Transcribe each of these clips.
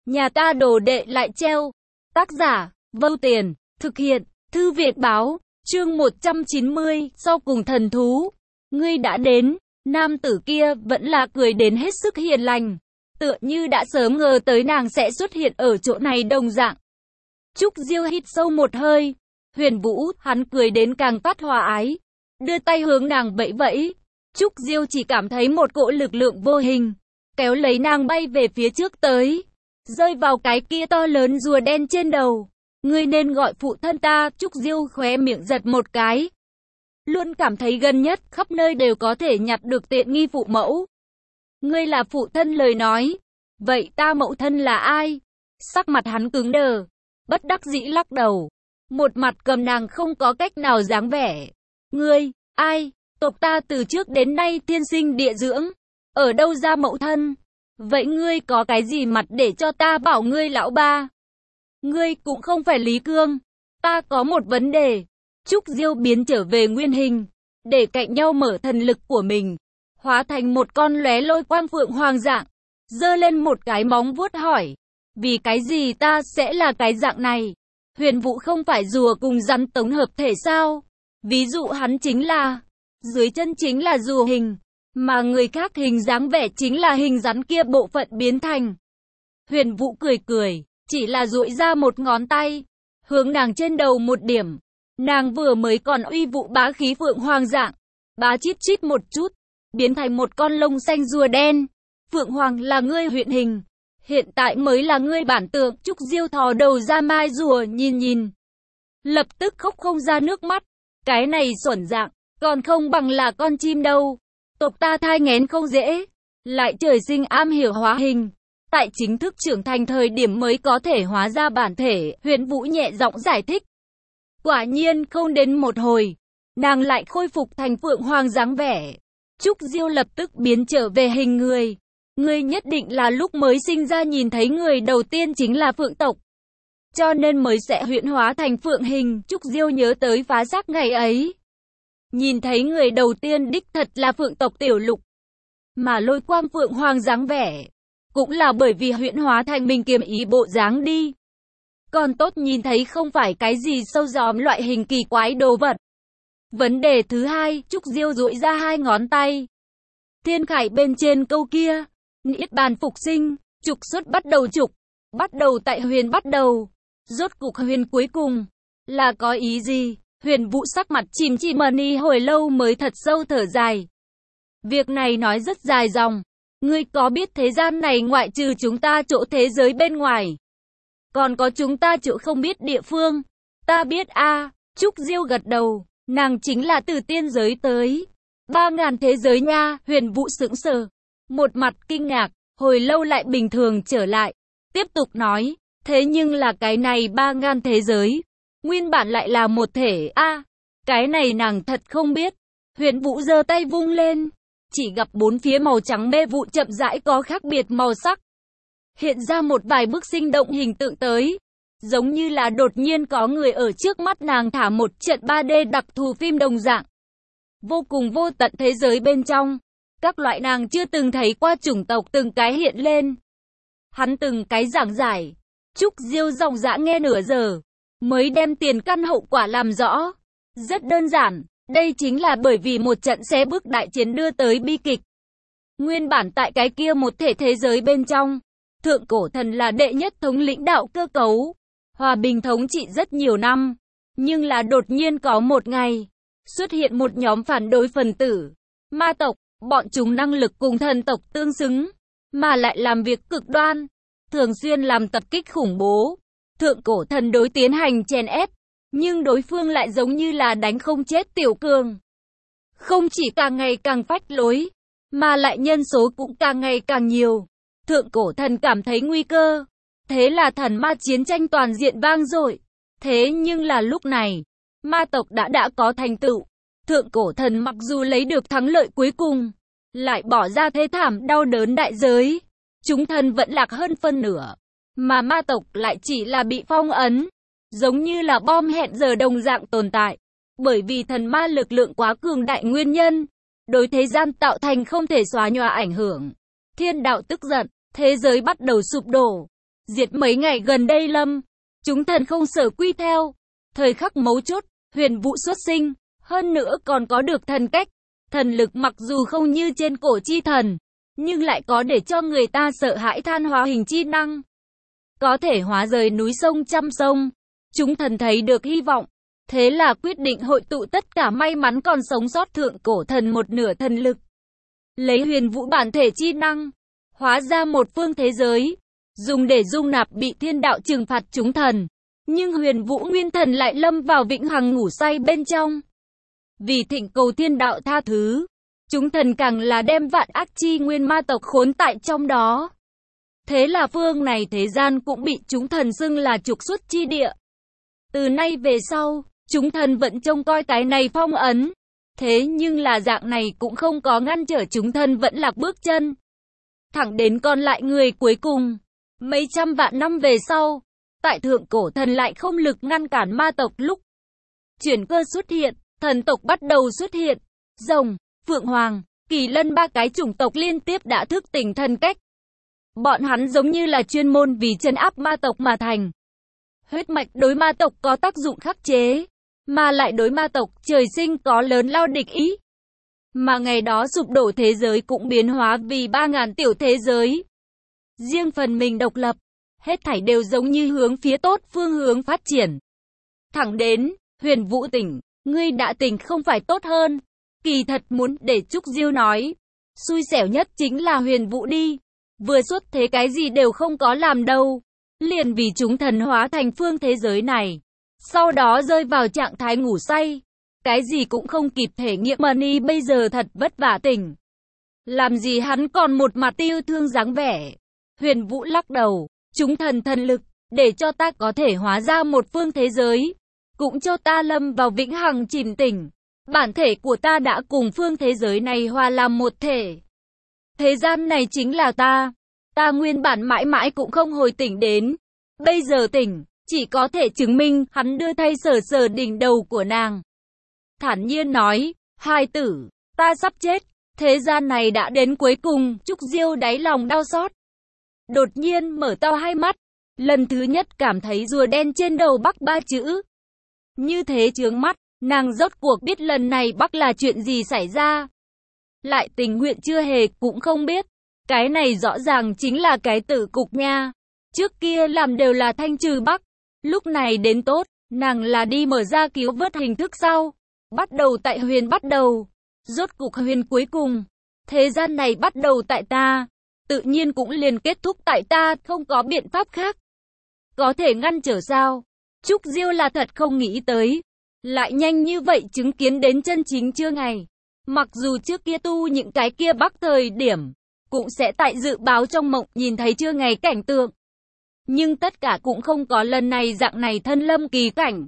Nhà ta đồ đệ lại treo. Tác giả, Vô Tiền, thực hiện, Thư Viện Báo, chương 190, sau cùng thần thú. Ngươi đã đến, nam tử kia vẫn là cười đến hết sức hiền lành, tựa như đã sớm ngờ tới nàng sẽ xuất hiện ở chỗ này đồng dạng. Trúc Diêu hít sâu một hơi, Huyền Vũ, hắn cười đến càng phát hòa ái, đưa tay hướng nàng vẫy vẫy. Trúc Diêu chỉ cảm thấy một cỗ lực lượng vô hình kéo lấy nàng bay về phía trước tới, rơi vào cái kia to lớn rùa đen trên đầu. Ngươi nên gọi phụ thân ta. Trúc Diêu khóe miệng giật một cái, luôn cảm thấy gần nhất khắp nơi đều có thể nhặt được tiện nghi phụ mẫu. Ngươi là phụ thân lời nói, vậy ta mẫu thân là ai? Sắc mặt hắn cứng đờ, bất đắc dĩ lắc đầu, một mặt cầm nàng không có cách nào dáng vẻ. Ngươi, ai? Tộc ta từ trước đến nay thiên sinh địa dưỡng, ở đâu ra mẫu thân? Vậy ngươi có cái gì mặt để cho ta bảo ngươi lão ba? Ngươi cũng không phải Lý Cương. Ta có một vấn đề. Trúc Diêu biến trở về nguyên hình, để cạnh nhau mở thần lực của mình, hóa thành một con lóe lôi quang phượng hoàng dạng, giơ lên một cái móng vuốt hỏi, vì cái gì ta sẽ là cái dạng này? Huyền Vũ không phải rùa cùng rắn tổng hợp thể sao? Ví dụ hắn chính là, dưới chân chính là rùa hình, mà người khác hình dáng vẻ chính là hình rắn kia bộ phận biến thành. Huyền Vũ cười cười, chỉ là duỗi ra một ngón tay, hướng nàng trên đầu một điểm. Nàng vừa mới còn uy vũ bá khí phượng hoàng dạng, bá chít chít một chút, biến thành một con lông xanh rùa đen. Phượng hoàng là ngươi huyện hình, hiện tại mới là ngươi bản tượng. Trúc Diêu thò đầu ra mai rùa nhìn, lập tức khóc không ra nước mắt. Cái này xuẩn dạng, còn không bằng là con chim đâu. Tộc ta thai nghén không dễ, lại trời sinh am hiểu hóa hình, tại chính thức trưởng thành thời điểm mới có thể hóa ra bản thể. Huyền Vũ nhẹ giọng giải thích. Quả nhiên không đến một hồi, nàng lại khôi phục thành phượng hoàng dáng vẻ. Trúc Diêu lập tức biến trở về hình người. Ngươi nhất định là lúc mới sinh ra nhìn thấy người đầu tiên chính là phượng tộc, cho nên mới sẽ huyễn hóa thành phượng hình. Trúc Diêu nhớ tới phá xác ngày ấy, nhìn thấy người đầu tiên đích thật là phượng tộc Tiểu Lục, mà lôi quang phượng hoàng dáng vẻ cũng là bởi vì huyễn hóa thành mình kiềm ý bộ dáng đi. Còn tốt nhìn thấy không phải cái gì sâu gióm loại hình kỳ quái đồ vật. Vấn đề thứ hai, Trúc Diêu duỗi ra hai ngón tay. Thiên khải bên trên câu kia, niết bàn phục sinh, trục xuất bắt đầu trục, bắt đầu tại huyền bắt đầu. Rốt cục huyền cuối cùng là có ý gì? Huyền Vũ sắc mặt chìm đi hồi lâu mới thật sâu thở dài. Việc này nói rất dài dòng. Ngươi có biết thế gian này ngoại trừ chúng ta chỗ thế giới bên ngoài, còn có chúng ta chỗ không biết địa phương? Ta biết a. Trúc Diêu gật đầu, nàng chính là từ tiên giới tới. 3000 thế giới nha. Huyền Vũ sững sờ, một mặt kinh ngạc, hồi lâu lại bình thường trở lại, tiếp tục nói, thế nhưng là cái này 3000 thế giới, nguyên bản lại là một thể a. Cái này nàng thật không biết. Huyền Vũ giơ tay vung lên, chỉ gặp bốn phía màu trắng mê vụ chậm rãi có khác biệt màu sắc, hiện ra một vài bức sinh động hình tượng tới, giống như là đột nhiên có người ở trước mắt nàng thả một trận 3D đặc thù phim đồng dạng. Vô cùng vô tận thế giới bên trong, các loại nàng chưa từng thấy qua chủng tộc từng cái hiện lên. Hắn từng cái giảng giải, Trúc Diêu dòng dã nghe nửa giờ, mới đem tiền căn hậu quả làm rõ. Rất đơn giản, đây chính là bởi vì một trận xé bước đại chiến đưa tới bi kịch. Nguyên bản tại cái kia một thể thế giới bên trong, Thượng Cổ Thần là đệ nhất thống lĩnh đạo cơ cấu, hòa bình thống trị rất nhiều năm, nhưng là đột nhiên có một ngày, xuất hiện một nhóm phản đối phần tử, ma tộc, bọn chúng năng lực cùng thần tộc tương xứng, mà lại làm việc cực đoan, thường xuyên làm tập kích khủng bố. Thượng Cổ Thần đối tiến hành chèn ép, nhưng đối phương lại giống như là đánh không chết tiểu cường. Không chỉ càng ngày càng phách lối, mà lại nhân số cũng càng ngày càng nhiều. Thượng Cổ Thần cảm thấy nguy cơ, thế là thần ma chiến tranh toàn diện vang dội. Thế nhưng là lúc này, ma tộc đã có thành tựu. Thượng Cổ Thần mặc dù lấy được thắng lợi cuối cùng, lại bỏ ra thê thảm đau đớn đại giới. Chúng thần vẫn lạc hơn phân nửa, mà ma tộc lại chỉ là bị phong ấn, giống như là bom hẹn giờ đồng dạng tồn tại. Bởi vì thần ma lực lượng quá cường đại nguyên nhân, đối thế gian tạo thành không thể xóa nhòa ảnh hưởng. Thiên đạo tức giận, thế giới bắt đầu sụp đổ. diệt mấy ngày gần đây Lâm. Chúng thần không sở quy theo. Thời khắc mấu chốt, huyền vũ xuất sinh, hơn nữa còn có được thần cách. Thần lực mặc dù không như trên cổ chi thần, nhưng lại có để cho người ta sợ hãi than hóa hình chi năng. Có thể hóa rời núi sông trăm sông. Chúng thần thấy được hy vọng. Thế là quyết định hội tụ tất cả may mắn còn sống sót thượng cổ thần một nửa thần lực. Lấy huyền vũ bản thể chi năng, hóa ra một phương thế giới, dùng để dung nạp bị thiên đạo trừng phạt chúng thần. Nhưng huyền vũ nguyên thần lại lâm vào vĩnh hằng ngủ say bên trong. Vì thỉnh cầu thiên đạo tha thứ, chúng thần càng là đem vạn ác chi nguyên ma tộc khốn tại trong đó. Thế là phương này thế gian cũng bị chúng thần xưng là trục xuất chi địa. Từ nay về sau, chúng thần vẫn trông coi cái này phong ấn. Thế nhưng là dạng này cũng không có ngăn trở chúng thần vẫn lạc bước chân. Thẳng đến còn lại người cuối cùng, mấy trăm vạn năm về sau, tại thượng cổ thần lại không lực ngăn cản ma tộc lúc chuyển cơ xuất hiện, thần tộc bắt đầu xuất hiện. Rồng, Phượng Hoàng, Kỳ Lân ba cái chủng tộc liên tiếp đã thức tỉnh thần cách. Bọn hắn giống như là chuyên môn vì trấn áp ma tộc mà thành. Huyết mạch đối ma tộc có tác dụng khắc chế, mà lại đối ma tộc trời sinh có lớn lao địch ý. Mà ngày đó sụp đổ thế giới cũng biến hóa vì 3.000 tiểu thế giới. Riêng phần mình độc lập, hết thảy đều giống như hướng phía tốt phương hướng phát triển. Thẳng đến, huyền vũ tỉnh, ngươi đã tỉnh không phải tốt hơn. Kỳ thật muốn để Trúc Diêu nói, xui xẻo nhất chính là huyền vũ đi. Vừa xuất thế cái gì đều không có làm đâu. Liền vì chúng thần hóa thành phương thế giới này. Sau đó rơi vào trạng thái ngủ say. Cái gì cũng không kịp thể nghiệm mà ni bây giờ thật vất vả tỉnh. Làm gì hắn còn một mặt yêu thương dáng vẻ. Huyền vũ lắc đầu. Chúng thần thần lực, để cho ta có thể hóa ra một phương thế giới. Cũng cho ta lâm vào vĩnh hằng chìm tỉnh. Bản thể của ta đã cùng phương thế giới này hòa làm một thể. Thế gian này chính là ta. Ta nguyên bản mãi mãi cũng không hồi tỉnh đến. Bây giờ tỉnh, chỉ có thể chứng minh hắn đưa thay sờ sờ đỉnh đầu của nàng. Thản nhiên nói, hai tử, ta sắp chết. Thế gian này đã đến cuối cùng, Trúc Diêu đáy lòng đau xót. Đột nhiên mở to hai mắt. Lần thứ nhất cảm thấy rùa đen trên đầu Bắc ba chữ. Như thế chướng mắt, nàng rốt cuộc biết lần này Bắc là chuyện gì xảy ra. Lại tình nguyện chưa hề cũng không biết. Cái này rõ ràng chính là cái tử cục nha. Trước kia làm đều là thanh trừ Bắc. Lúc này đến tốt, nàng là đi mở ra cứu vớt hình thức sau. Bắt đầu tại huyền bắt đầu. Rốt cục huyền cuối cùng. Thế gian này bắt đầu tại ta. Tự nhiên cũng liền kết thúc tại ta, không có biện pháp khác. Có thể ngăn trở sao? Trúc Diêu là thật không nghĩ tới. Lại nhanh như vậy chứng kiến đến chân chính chưa ngày. Mặc dù trước kia tu những cái kia Bắc thời điểm, cũng sẽ tại dự báo trong mộng nhìn thấy chưa ngày cảnh tượng. Nhưng tất cả cũng không có lần này dạng này thân lâm kỳ cảnh.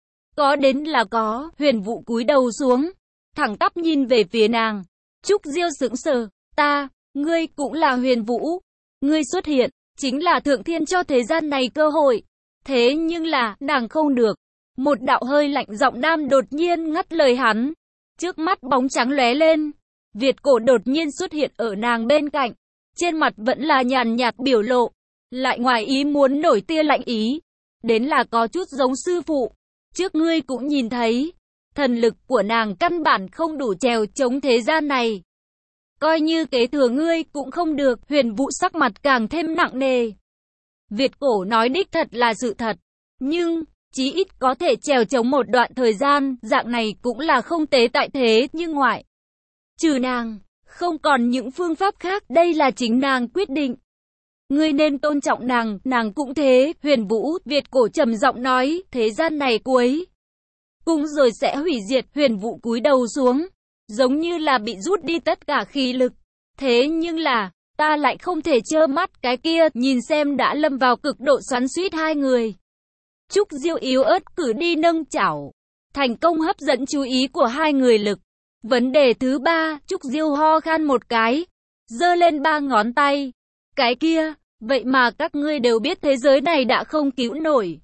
Có đến là có, huyền vũ cúi đầu xuống, thẳng tắp nhìn về phía nàng. Trúc Diêu sững sờ, ngươi cũng là huyền vũ. Ngươi xuất hiện, chính là thượng thiên cho thế gian này cơ hội. Thế nhưng là, nàng không được. Một đạo hơi lạnh giọng nam đột nhiên ngắt lời hắn. Trước mắt bóng trắng lóe lên. Việt cổ đột nhiên xuất hiện ở nàng bên cạnh. Trên mặt vẫn là nhàn nhạt biểu lộ. Lại ngoài ý muốn nổi tia lạnh ý. Đến là có chút giống sư phụ. Trước ngươi cũng nhìn thấy. Thần lực của nàng căn bản không đủ trèo chống thế gian này. Coi như kế thừa ngươi cũng không được. Huyền vũ sắc mặt càng thêm nặng nề. Việt cổ nói đích thật là sự thật. Nhưng, chí ít có thể trèo chống một đoạn thời gian. Dạng này cũng là không tế tại thế. Nhưng ngoại trừ nàng, không còn những phương pháp khác. Đây là chính nàng quyết định. Ngươi nên tôn trọng nàng cũng thế. Huyền vũ, Việt cổ trầm giọng nói, thế gian này cuối cùng rồi sẽ hủy diệt. Huyền vũ cúi đầu xuống, giống như là bị rút đi tất cả khí lực. Thế nhưng là, ta lại không thể trơ mắt cái kia, nhìn xem đã lâm vào cực độ xoắn xuýt hai người. Trúc Diêu yếu ớt cử đi nâng chảo, thành công hấp dẫn chú ý của hai người lực. Vấn đề thứ ba, Trúc Diêu ho khan một cái, giơ lên 3 ngón tay. Cái kia, vậy mà các ngươi đều biết thế giới này đã không cứu nổi.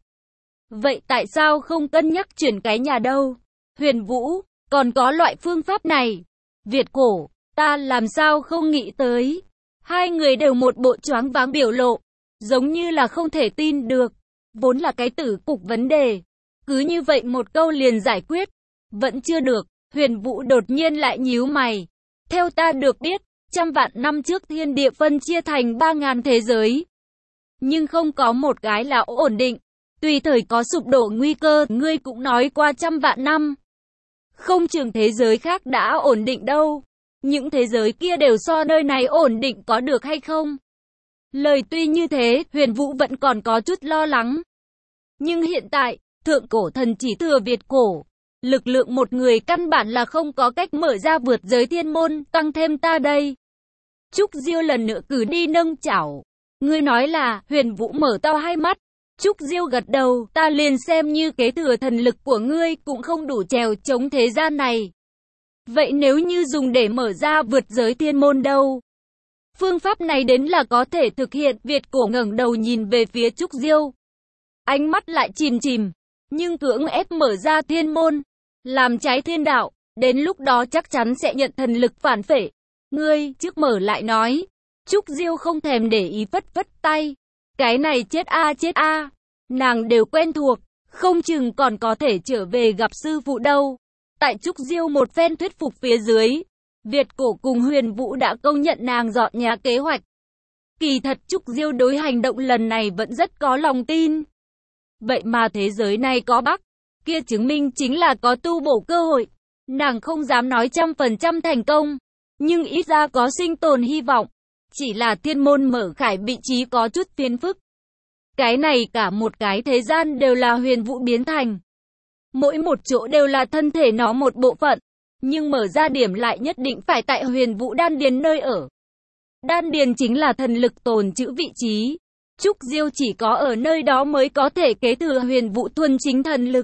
Vậy tại sao không cân nhắc chuyển cái nhà đâu? Huyền vũ, còn có loại phương pháp này. Việt cổ, ta làm sao không nghĩ tới. Hai người đều một bộ choáng váng biểu lộ. giống như là không thể tin được. Vốn là cái tử cục vấn đề. Cứ như vậy một câu liền giải quyết. Vẫn chưa được, Huyền Vũ đột nhiên lại nhíu mày. Theo ta được biết, trăm vạn năm trước thiên địa phân chia thành 3.000 thế giới. Nhưng không có một cái là ổn định. Tùy thời có sụp đổ nguy cơ, ngươi cũng nói qua trăm vạn năm. Không chừng thế giới khác đã ổn định đâu. Những thế giới kia đều so nơi này ổn định có được hay không? Lời tuy như thế, Huyền Vũ vẫn còn có chút lo lắng. Nhưng hiện tại, thượng cổ thần chỉ thừa Việt cổ. Lực lượng một người căn bản là không có cách mở ra vượt giới thiên môn, tăng thêm ta đây. Trúc Diêu lần nữa cử đi nâng chảo. Ngươi nói là, Huyền Vũ mở to hai mắt. Trúc Diêu gật đầu, ta liền xem như kế thừa thần lực của ngươi cũng không đủ trèo chống thế gian này. Vậy nếu như dùng để mở ra vượt giới thiên môn đâu? Phương pháp này đến là có thể thực hiện. Việt cổ ngẩng đầu nhìn về phía Trúc Diêu. Ánh mắt lại chìm chìm, nhưng cưỡng ép mở ra thiên môn, làm trái thiên đạo, đến lúc đó chắc chắn sẽ nhận thần lực phản phệ. Ngươi, trước mở lại nói. Trúc Diêu không thèm để ý phất phất tay. Cái này chết a, nàng đều quen thuộc, không chừng còn có thể trở về gặp sư phụ đâu. Tại Trúc Diêu một phen thuyết phục phía dưới, Việt cổ cùng Huyền Vũ đã công nhận nàng dọn nhà kế hoạch. Kỳ thật Trúc Diêu đối hành động lần này vẫn rất có lòng tin. Vậy mà thế giới này có Bắc, kia chứng minh chính là có tu bổ cơ hội. Nàng không dám nói 100% thành công, nhưng ít ra có sinh tồn hy vọng. Chỉ là thiên môn mở khải vị trí có chút phiền phức. Cái này cả một cái thế gian đều là Huyền Vũ biến thành. Mỗi một chỗ đều là thân thể nó một bộ phận. Nhưng mở ra điểm lại nhất định phải tại Huyền Vũ đan điền nơi ở. Đan điền chính là thần lực tồn trữ vị trí. Trúc Diêu chỉ có ở nơi đó mới có thể kế thừa Huyền Vũ thuần chính thần lực.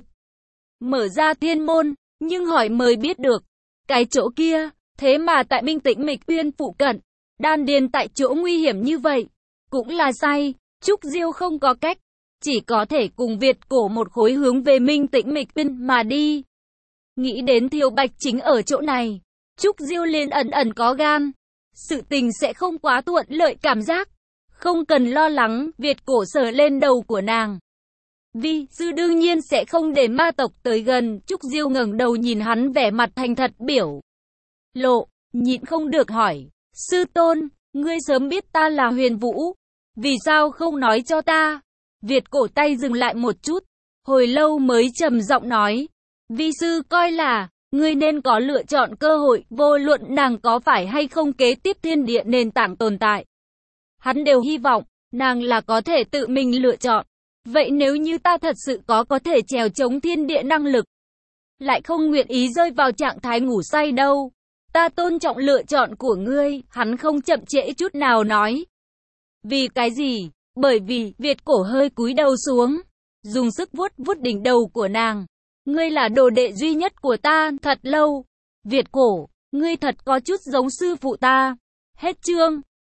Mở ra thiên môn, nhưng hỏi mới biết được. Cái chỗ kia, thế mà tại Minh Tĩnh Mịch Uyên phụ cận. Đan điền tại chỗ nguy hiểm như vậy. Cũng là sai, Trúc Diêu không có cách. Chỉ có thể cùng Việt cổ một khối hướng về Minh Tĩnh Mịch Uyên mà đi. Nghĩ đến Thiều Bạch chính ở chỗ này. Trúc Diêu liền ẩn ẩn có gan. Sự tình sẽ không quá thuận lợi cảm giác. Không cần lo lắng, Việt cổ sờ lên đầu của nàng. Vi sư đương nhiên sẽ không để ma tộc tới gần. Trúc Diêu ngẩng đầu nhìn hắn vẻ mặt thành thật biểu lộ, nhịn không được hỏi. Sư tôn, ngươi sớm biết ta là Huyền Vũ. Vì sao không nói cho ta? Việt cổ tay dừng lại một chút. Hồi lâu mới trầm giọng nói. Vi sư coi là, ngươi nên có lựa chọn cơ hội, vô luận nàng có phải hay không kế tiếp thiên địa nền tảng tồn tại. Hắn đều hy vọng, nàng là có thể tự mình lựa chọn. Vậy nếu như ta thật sự có thể trèo chống thiên địa năng lực, lại không nguyện ý rơi vào trạng thái ngủ say đâu. Ta tôn trọng lựa chọn của ngươi, hắn không chậm trễ chút nào nói. Vì cái gì? Bởi vì, Việt cổ hơi cúi đầu xuống, dùng sức vuốt vuốt đỉnh đầu của nàng. Ngươi là đồ đệ duy nhất của ta, thật lâu. Việt cổ, ngươi thật có chút giống sư phụ ta. Hết chương.